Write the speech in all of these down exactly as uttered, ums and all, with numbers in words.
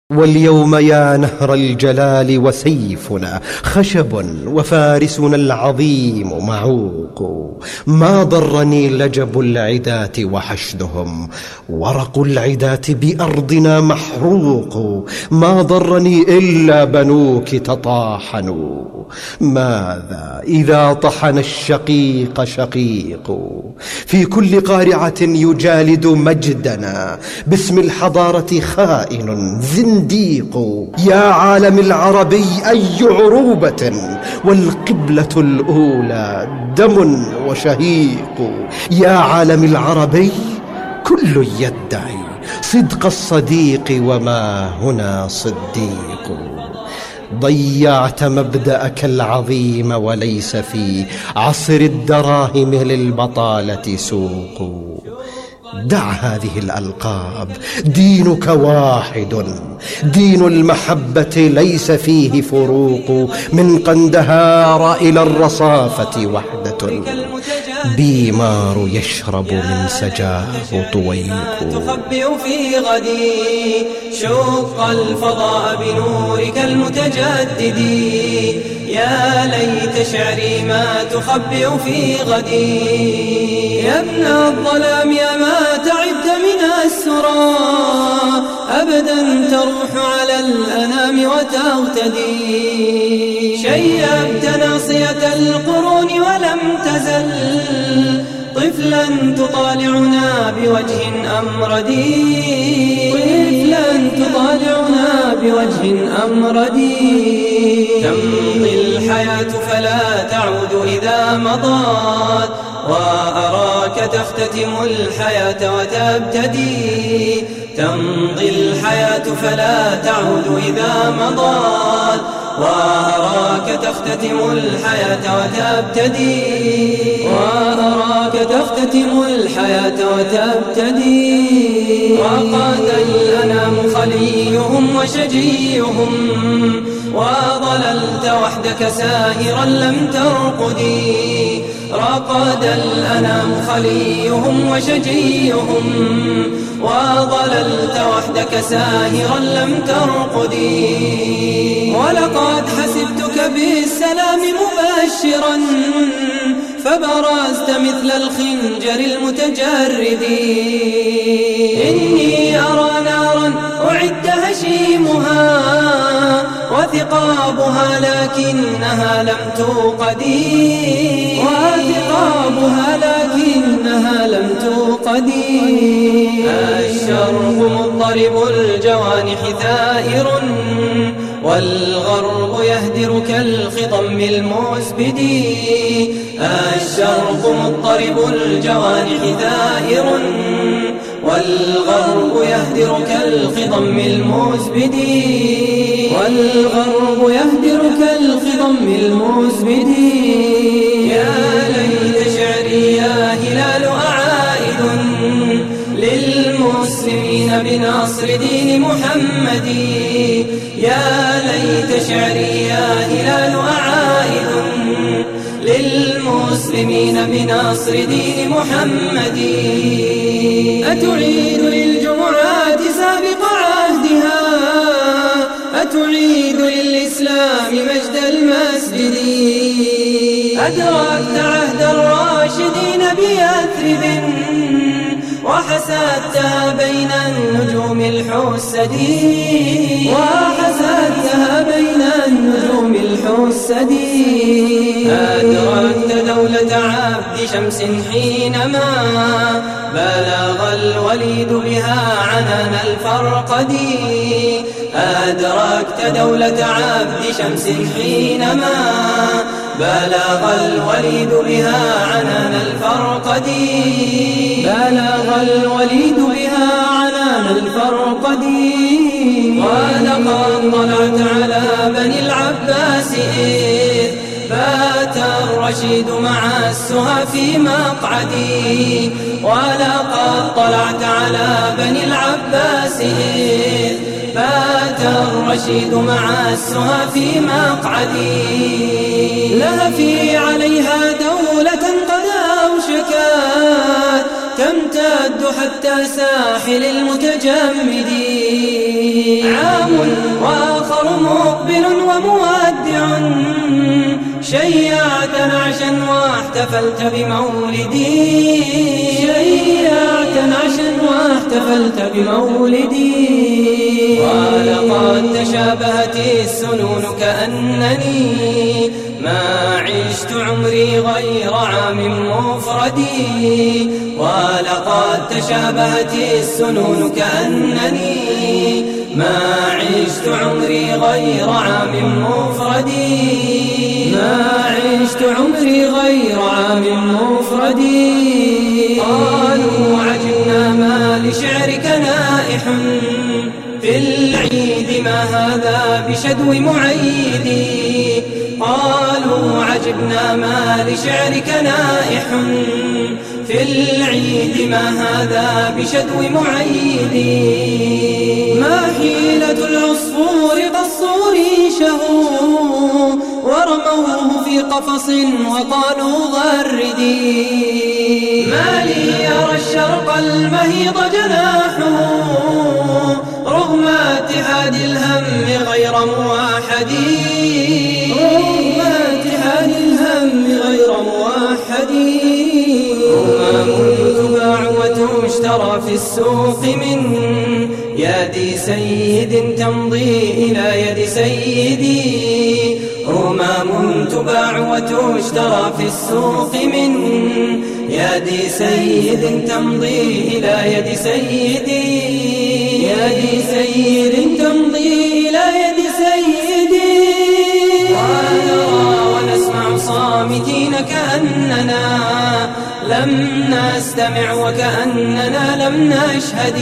واليوم يا نهر الجلال وسيفنا خشب وفارسنا العظيم معوق، ما ضرني لجب العداة وحشدهم، ورق العداة بأرضنا محروق، ما ضرني إلا بنوك تطاحنوا. ماذا إذا طحن الشقيق شقيق في كل قارعة يجالد مجدنا، باسم الحضارة خائن زنديق. يا عالم العربي أي عروبة، والقبلة الأولى دم وشهيق. يا عالم العربي كل يدعي صدق الصديق وما هنا صديق. ضيعت مبدأك العظيم وليس في عصر الدراهم للبطالة سوق. دع هذه الألقاب، دينك واحد، دين المحبة ليس فيه فروق. من قندهار إلى الرصافة وحدة، بيمار يشرب من سجاه طويق. تخبئ في غدي شق الفضاء بنورك المتجدد، يا ليت شعري ما تخبئ في غدي. يا ابن الظلام يا ما تعبت من السرى، أبدا تروح على الأنام وتغتدي. شيبت ناصية القرون ولم تزل طفلا تطالعنا بوجه أمردي، طفلا تطالعنا بوجه أمردي. تمضي الحياة فلا تعود إذا مضت، وأراك تختتم الحياة وتبتدي. تمضي الحياة فلا تعود إذا مضت، وأراك تختتم الحياة وتبتدي. وأراك تختتم الحياة وتبتدي. وقاد الأنام خليهم وشجيهم، وظللت وحدك ساهرا لم ترقدي. رقد الأنام خليهم وشجيهم، وظللت وحدك ساهرا لم ترقدي. ولقد حسبتك بالسلام مبشرا، فبرزت مثل الخنجر المتجرد. إني أرى نارا أعد هشيمها وثقابها لكنها لم توقدي. وثقابها لكنها لم توقدي. الشرق مضطرب الجوانح ثائر، والغرب يهدر كالخضم المسبد. الشرق مضطرب الجوانح ثائر، والغرب يهدر كالخضم المسبد. والغرب يهدر كالخضم المسبد. يا ليت شعري يا هلال أعائد للمسلمين بنصر دين محمد. يا ليت شعري يا هلال أعائد للمسلمين بنصر دين محمد. أتعيد للجمعات سابق عهدها، أتعيد للإسلام مجد المسجد. أدركت عهد الراشدين بيثرب، وحسدتها بين النجوم الحسد. وحسدتها بين النجوم الحسد. أدركت دولة عبد شمس حينما بلغ الوليد بها عنان الفرقد. أدركت دولة عبد شمس حينما بلغ الوليد بها عنان الفرقد. بلغ الوليد بها عنان الفرقد. ولقد طلعت على بني العباس إذ بات الرشيد مع السهى في مقعدي. ولقد طلعت على بني العباس إذ بات الرشيد مع السهى في مقعدي. لهفي عليها دولة قد أوشكت تمتد حتى ساحل المتجمد. عام وآخر مقبل ومودع، شيعت نعشا واحتفلت بمولدي، شيعت نعشا واحتفلت بمولدي. ولقد تشابهت السنون كأنني ما عشت عمري غير عام مفردي، ولقد تشابهت السنون كأنني ما عشت عمري غير عام مفردي، ما عشت عمري غير عام مفردي. قالوا عجبنا ما لشعرك نائح في العيد، ما هذا بشدو معيدي. قالوا عجبنا ما لشعرك نائح في العيد، ما هذا بشدو معيدي. ما حيلة العصفور قصوا ريشه ورموه في قفص وقالوا غردي. ما لي أرى الشرق المهيض جناحه رغم اتحاد الهم غير موحد، رغم اتحاد الهم غير موحد. أمم تباع وتشترى في السوق من يد سيد تمضي إلى يد سيدي، أمم تباع وتشترى في السوق من يد سيد تمضي إلى يد سيدي، يد سيد تمضي إلى يد سيدي. ونرى ونسمع صامتين كأننا لم نستمع وكأننا لم نشهد،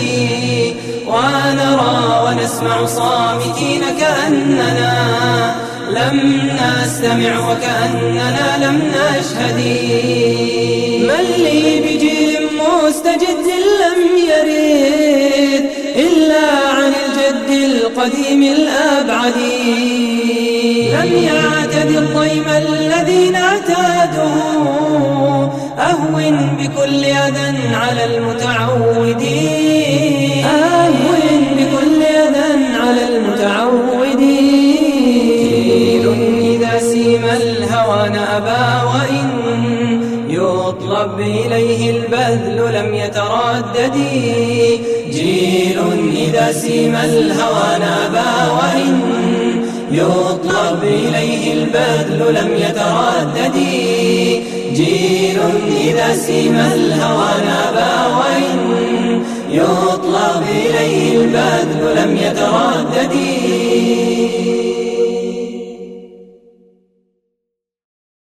ونرى ونسمع صامتين كأننا لم نستمع وكأننا لم نشهد. من لي بجيل مستجد لم يرد إلا عن الجد القديم الأبعد، لم يعتد الضيم الذين اعتادوا أهون بكل أذى على المتعودين، أهون بكل أذى على المتعودين. جيل إذا سيم الهوان أبى وإن يطلب إليه البذل لم يتردد، جيل إذا سيم الهوان أبى وإن يطلب إليه البذل لم يتردد، جيل إذا سيم الهوان أبى وإن يطلب إليه البذل لم يتردد.